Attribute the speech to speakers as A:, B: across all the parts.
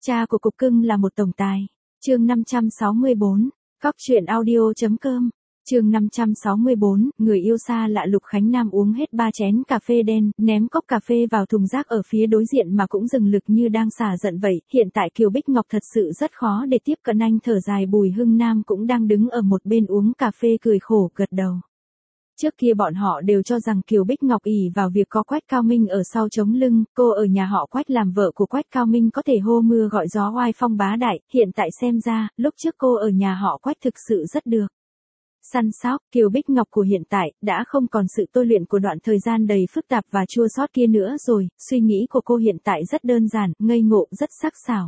A: Cha của cục cưng là một tổng tài. Chương 564, Cóc truyện audio.com. Chương 564, người yêu xa lạ. Lục Khánh Nam uống hết 3 chén cà phê đen, ném cốc cà phê vào thùng rác ở phía đối diện mà cũng dừng lực như đang xả giận vậy. Hiện tại Kiều Bích Ngọc thật sự rất khó để tiếp cận anh. Thở dài. Bùi Hưng Nam cũng đang đứng ở một bên uống cà phê cười khổ gật đầu. Trước kia bọn họ đều cho rằng Kiều Bích Ngọc ỷ vào việc có Quách Cao Minh ở sau chống lưng, cô ở nhà họ Quách làm vợ của Quách Cao Minh có thể hô mưa gọi gió oai phong bá đại. Hiện tại xem ra, lúc trước cô ở nhà họ Quách thực sự rất được săn sóc. Kiều Bích Ngọc của hiện tại đã không còn sự tôi luyện của đoạn thời gian đầy phức tạp và chua xót kia nữa rồi. Suy nghĩ của cô hiện tại rất đơn giản, ngây ngộ, rất sắc sảo.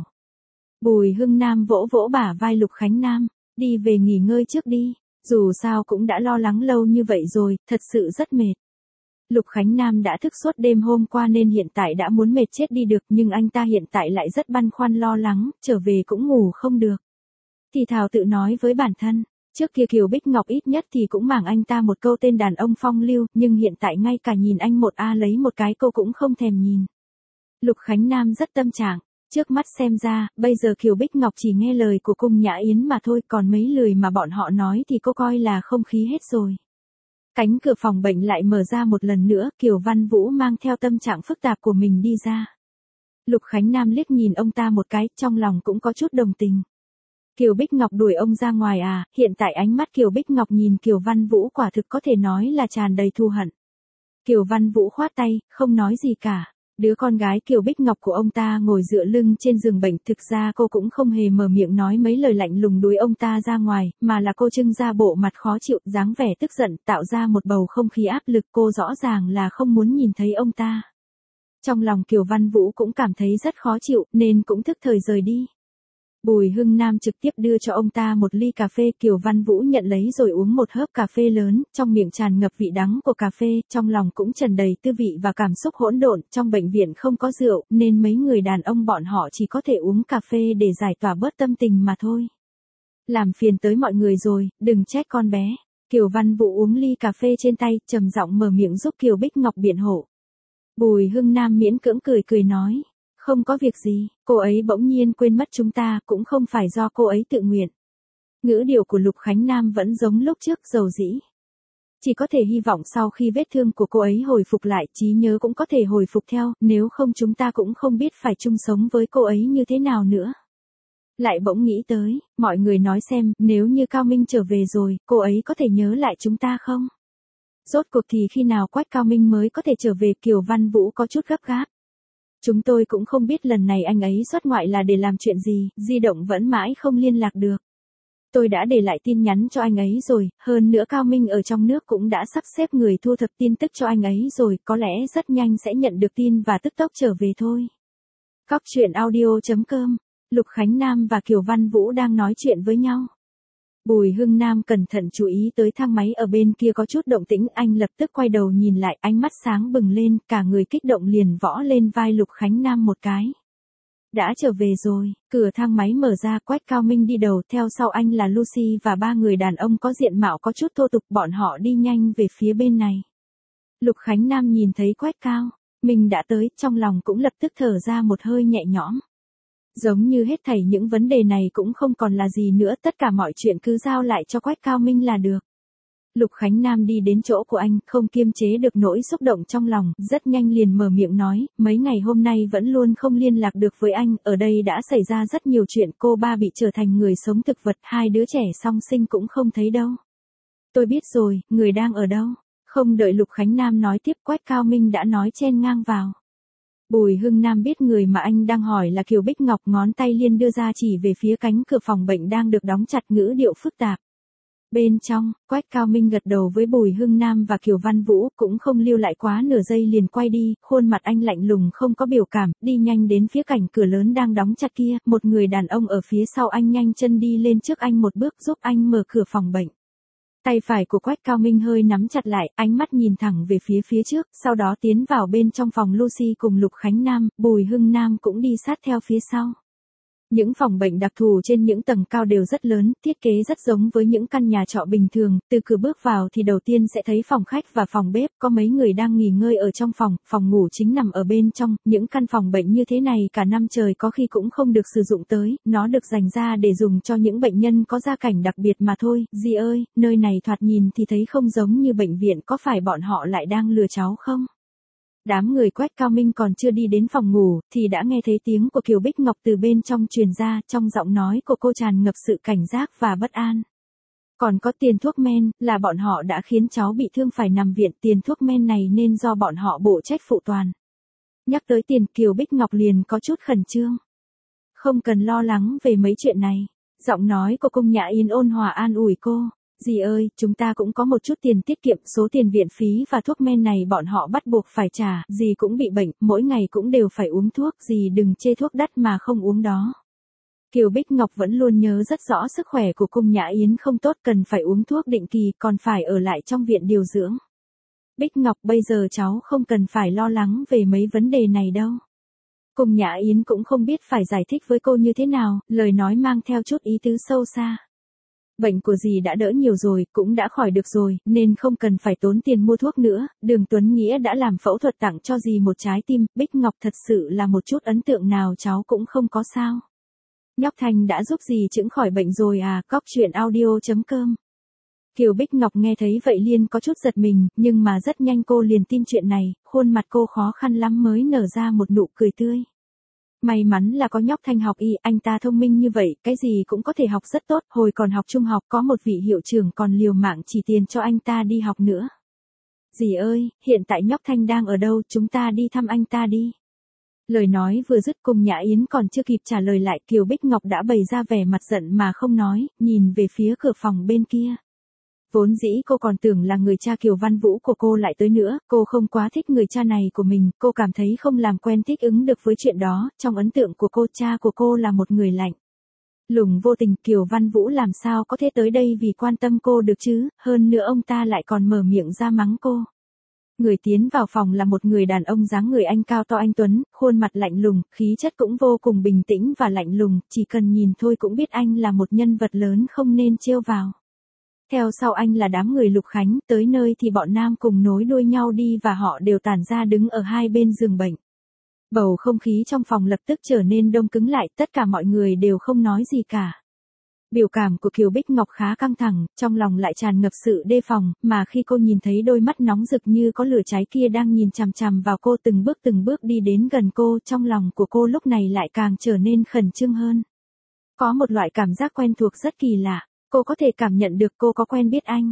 A: Bùi Hưng Nam vỗ vỗ bả vai Lục Khánh Nam, đi về nghỉ ngơi trước đi. Dù sao cũng đã lo lắng lâu như vậy rồi, thật sự rất mệt. Lục Khánh Nam đã thức suốt đêm hôm qua nên hiện tại đã muốn mệt chết đi được, nhưng anh ta hiện tại lại rất băn khoăn lo lắng, trở về cũng ngủ không được. Thì thào tự nói với bản thân, trước kia Kiều Bích Ngọc ít nhất thì cũng mảng anh ta một câu tên đàn ông phong lưu, nhưng hiện tại ngay cả nhìn anh một lấy một cái cô cũng không thèm nhìn. Lục Khánh Nam rất tâm trạng. Trước mắt xem ra, bây giờ Kiều Bích Ngọc chỉ nghe lời của Cung Nhã Yến mà thôi, còn mấy lời mà bọn họ nói thì cô coi là không khí hết rồi. Cánh cửa phòng bệnh lại mở ra một lần nữa, Kiều Văn Vũ mang theo tâm trạng phức tạp của mình đi ra. Lục Khánh Nam liếc nhìn ông ta một cái, trong lòng cũng có chút đồng tình. Kiều Bích Ngọc đuổi ông ra ngoài à? Hiện tại ánh mắt Kiều Bích Ngọc nhìn Kiều Văn Vũ quả thực có thể nói là tràn đầy thù hận. Kiều Văn Vũ khoát tay, không nói gì cả. Đứa con gái Kiều Bích Ngọc của ông ta ngồi dựa lưng trên giường bệnh, thực ra cô cũng không hề mở miệng nói mấy lời lạnh lùng đuổi ông ta ra ngoài, mà là cô trưng ra bộ mặt khó chịu, dáng vẻ tức giận, tạo ra một bầu không khí áp lực. Cô rõ ràng là không muốn nhìn thấy ông ta. Trong lòng Kiều Văn Vũ cũng cảm thấy rất khó chịu, nên cũng thức thời rời đi. Bùi Hưng Nam trực tiếp đưa cho ông ta một ly cà phê. Kiều Văn Vũ nhận lấy rồi uống một hớp cà phê lớn, trong miệng tràn ngập vị đắng của cà phê, trong lòng cũng tràn đầy tư vị và cảm xúc hỗn độn. Trong bệnh viện không có rượu, nên mấy người đàn ông bọn họ chỉ có thể uống cà phê để giải tỏa bớt tâm tình mà thôi. Làm phiền tới mọi người rồi, đừng trách con bé. Kiều Văn Vũ uống ly cà phê trên tay, trầm giọng mở miệng giúp Kiều Bích Ngọc biện hộ. Bùi Hưng Nam miễn cưỡng cười nói. Không có việc gì, cô ấy bỗng nhiên quên mất chúng ta, cũng không phải do cô ấy tự nguyện. Ngữ điệu của Lục Khánh Nam vẫn giống lúc trước, dầu dĩ. Chỉ có thể hy vọng sau khi vết thương của cô ấy hồi phục lại, trí nhớ cũng có thể hồi phục theo, nếu không chúng ta cũng không biết phải chung sống với cô ấy như thế nào nữa. Lại bỗng nghĩ tới, mọi người nói xem, nếu như Cao Minh trở về rồi, cô ấy có thể nhớ lại chúng ta không? Rốt cuộc thì khi nào Quách Cao Minh mới có thể trở về? Kiều Văn Vũ có chút gấp gáp. Chúng tôi cũng không biết lần này anh ấy xuất ngoại là để làm chuyện gì, di động vẫn mãi không liên lạc được. Tôi đã để lại tin nhắn cho anh ấy rồi, hơn nữa Cao Minh ở trong nước cũng đã sắp xếp người thu thập tin tức cho anh ấy rồi, có lẽ rất nhanh sẽ nhận được tin và tức tốc trở về thôi. Cóc truyện audio.com. Lục Khánh Nam và Kiều Văn Vũ đang nói chuyện với nhau. Bùi Hưng Nam cẩn thận chú ý tới thang máy ở bên kia có chút động tĩnh, anh lập tức quay đầu nhìn lại, ánh mắt sáng bừng lên, cả người kích động liền võ lên vai Lục Khánh Nam một cái. Đã trở về rồi. Cửa thang máy mở ra, Quách Cao Minh đi đầu, theo sau anh là Lucy và 3 người đàn ông có diện mạo có chút thô tục, bọn họ đi nhanh về phía bên này. Lục Khánh Nam nhìn thấy Quách Cao Minh đã tới, trong lòng cũng lập tức thở ra một hơi nhẹ nhõm. Giống như hết thảy những vấn đề này cũng không còn là gì nữa, tất cả mọi chuyện cứ giao lại cho Quách Cao Minh là được. Lục Khánh Nam đi đến chỗ của anh, không kiềm chế được nỗi xúc động trong lòng, rất nhanh liền mở miệng nói, mấy ngày hôm nay vẫn luôn không liên lạc được với anh, ở đây đã xảy ra rất nhiều chuyện, cô ba bị trở thành người sống thực vật, 2 đứa trẻ song sinh cũng không thấy đâu. Tôi biết rồi, người đang ở đâu? Không đợi Lục Khánh Nam nói tiếp, Quách Cao Minh đã nói chen ngang vào. Bùi Hưng Nam biết người mà anh đang hỏi là Kiều Bích Ngọc, ngón tay liên đưa ra chỉ về phía cánh cửa phòng bệnh đang được đóng chặt, ngữ điệu phức tạp. Bên trong, Quách Cao Minh gật đầu với Bùi Hưng Nam và Kiều Văn Vũ, cũng không lưu lại quá nửa giây liền quay đi, khuôn mặt anh lạnh lùng không có biểu cảm, đi nhanh đến phía cảnh cửa lớn đang đóng chặt kia, một người đàn ông ở phía sau anh nhanh chân đi lên trước anh một bước giúp anh mở cửa phòng bệnh. Tay phải của Quách Cao Minh hơi nắm chặt lại, ánh mắt nhìn thẳng về phía trước, sau đó tiến vào bên trong phòng Lucy cùng Lục Khánh Nam, Bùi Hưng Nam cũng đi sát theo phía sau. Những phòng bệnh đặc thù trên những tầng cao đều rất lớn, thiết kế rất giống với những căn nhà trọ bình thường, từ cửa bước vào thì đầu tiên sẽ thấy phòng khách và phòng bếp, có mấy người đang nghỉ ngơi ở trong phòng ngủ chính nằm ở bên trong, những căn phòng bệnh như thế này cả năm trời có khi cũng không được sử dụng tới, nó được dành ra để dùng cho những bệnh nhân có gia cảnh đặc biệt mà thôi. Dì ơi, nơi này thoạt nhìn thì thấy không giống như bệnh viện, có phải bọn họ lại đang lừa cháu không? Đám người Quách Cao Minh còn chưa đi đến phòng ngủ, thì đã nghe thấy tiếng của Kiều Bích Ngọc từ bên trong truyền ra, trong giọng nói của cô tràn ngập sự cảnh giác và bất an. Còn có tiền thuốc men, là bọn họ đã khiến cháu bị thương phải nằm viện, tiền thuốc men này nên do bọn họ bổ trách phụ toàn. Nhắc tới tiền, Kiều Bích Ngọc liền có chút khẩn trương. Không cần lo lắng về mấy chuyện này. Giọng nói của Cung Nhã Yến ôn hòa an ủi cô. Dì ơi, chúng ta cũng có một chút tiền tiết kiệm, số tiền viện phí và thuốc men này bọn họ bắt buộc phải trả, dì cũng bị bệnh, mỗi ngày cũng đều phải uống thuốc, dì đừng chê thuốc đắt mà không uống đó. Kiều Bích Ngọc vẫn luôn nhớ rất rõ sức khỏe của Cung Nhã Yến không tốt, cần phải uống thuốc định kỳ, còn phải ở lại trong viện điều dưỡng. Bích Ngọc, bây giờ cháu không cần phải lo lắng về mấy vấn đề này đâu. Cung Nhã Yến cũng không biết phải giải thích với cô như thế nào, lời nói mang theo chút ý tứ sâu xa. Bệnh của dì đã đỡ nhiều rồi, cũng đã khỏi được rồi, nên không cần phải tốn tiền mua thuốc nữa. Đường Tuấn Nghĩa đã làm phẫu thuật tặng cho dì một trái tim, Bích Ngọc thật sự là một chút ấn tượng nào cháu cũng không có sao. Nhóc Thanh đã giúp dì chữa khỏi bệnh rồi à, coctruyện.audio.com. Kiều Bích Ngọc nghe thấy vậy liền có chút giật mình, nhưng mà rất nhanh cô liền tin chuyện này, khuôn mặt cô khó khăn lắm mới nở ra một nụ cười tươi. May mắn là có nhóc Thanh học y, anh ta thông minh như vậy, cái gì cũng có thể học rất tốt, hồi còn học trung học có một vị hiệu trưởng còn liều mạng chỉ tiền cho anh ta đi học nữa. Dì ơi, hiện tại nhóc Thanh đang ở đâu, chúng ta đi thăm anh ta đi. Lời nói vừa dứt, Cung Nhã Yến còn chưa kịp trả lời lại, Kiều Bích Ngọc đã bày ra vẻ mặt giận mà không nói, nhìn về phía cửa phòng bên kia. Vốn dĩ cô còn tưởng là người cha Kiều Văn Vũ của cô lại tới nữa, cô không quá thích người cha này của mình, cô cảm thấy không làm quen thích ứng được với chuyện đó, trong ấn tượng của cô cha của cô là một người lạnh lùng vô tình, Kiều Văn Vũ làm sao có thể tới đây vì quan tâm cô được chứ, hơn nữa ông ta lại còn mở miệng ra mắng cô. Người tiến vào phòng là một người đàn ông dáng người anh cao to anh tuấn, khuôn mặt lạnh lùng, khí chất cũng vô cùng bình tĩnh và lạnh lùng, chỉ cần nhìn thôi cũng biết anh là một nhân vật lớn không nên trêu vào. Theo sau anh là đám người Lục Khánh, tới nơi thì bọn nam cùng nối đuôi nhau đi và họ đều tản ra đứng ở hai bên giường bệnh. Bầu không khí trong phòng lập tức trở nên đông cứng lại, tất cả mọi người đều không nói gì cả. Biểu cảm của Kiều Bích Ngọc khá căng thẳng, trong lòng lại tràn ngập sự đề phòng, mà khi cô nhìn thấy đôi mắt nóng rực như có lửa cháy kia đang nhìn chằm chằm vào cô từng bước đi đến gần cô, trong lòng của cô lúc này lại càng trở nên khẩn trương hơn. Có một loại cảm giác quen thuộc rất kỳ lạ. Cô có thể cảm nhận được cô có quen biết anh.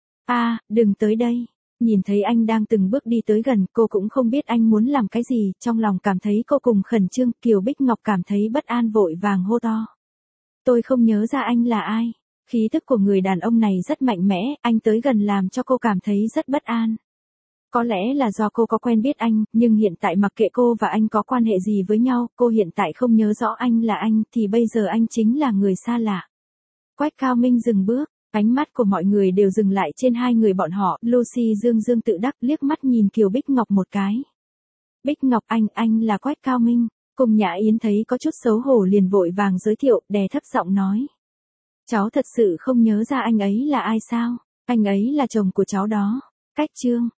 A: Đừng tới đây. Nhìn thấy anh đang từng bước đi tới gần, cô cũng không biết anh muốn làm cái gì, trong lòng cảm thấy cô cùng khẩn trương, Kiều Bích Ngọc cảm thấy bất an vội vàng hô to. Tôi không nhớ ra anh là ai. Khí thức của người đàn ông này rất mạnh mẽ, anh tới gần làm cho cô cảm thấy rất bất an. Có lẽ là do cô có quen biết anh, nhưng hiện tại mặc kệ cô và anh có quan hệ gì với nhau, cô hiện tại không nhớ rõ anh là anh, thì bây giờ anh chính là người xa lạ. Quách Cao Minh dừng bước, ánh mắt của mọi người đều dừng lại trên hai người bọn họ, Lucy dương tự đắc liếc mắt nhìn Kiều Bích Ngọc một cái. Bích Ngọc, anh là Quách Cao Minh. Cung Nhã Yến thấy có chút xấu hổ liền vội vàng giới thiệu, đè thấp giọng nói. Cháu thật sự không nhớ ra anh ấy là ai sao? Anh ấy là chồng của cháu đó. Cách Trương.